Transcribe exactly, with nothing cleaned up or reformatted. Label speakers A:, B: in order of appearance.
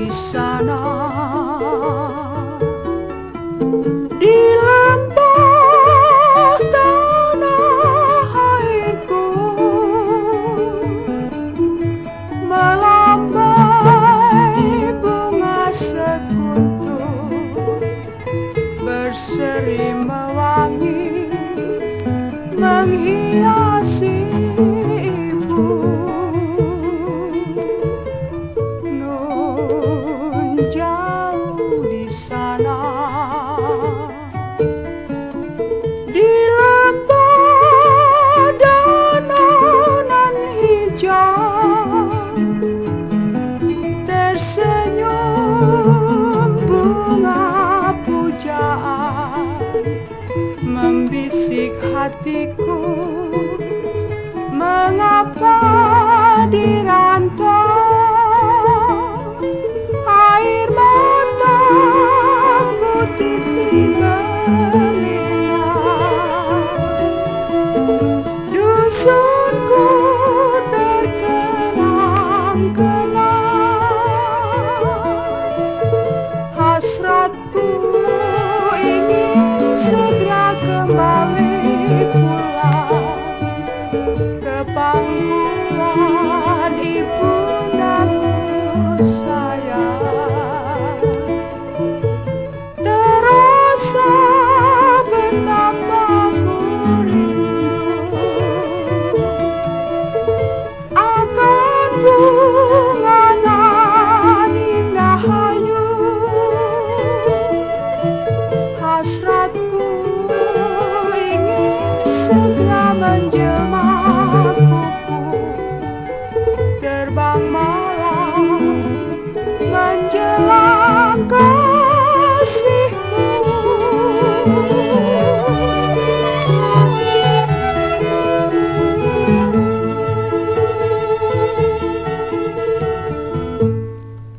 A: sana, di lembah tanah airku, melambai bunga sekutu berseri mewangi menghiasi ibu. Nun jauh di sana, di lembah dananan hijau, tersenyum bunga pujaan, membisik hatiku, mengapa dirantau air mataku titik berlinang. Dusunku terkenang-kenang, hasratku ingin segera kembali pulang ke pangkuan ibundaku sayang. Terasa betapa ku rindu akan bunga nan indah ayu. Hasratku ingin segera menjadi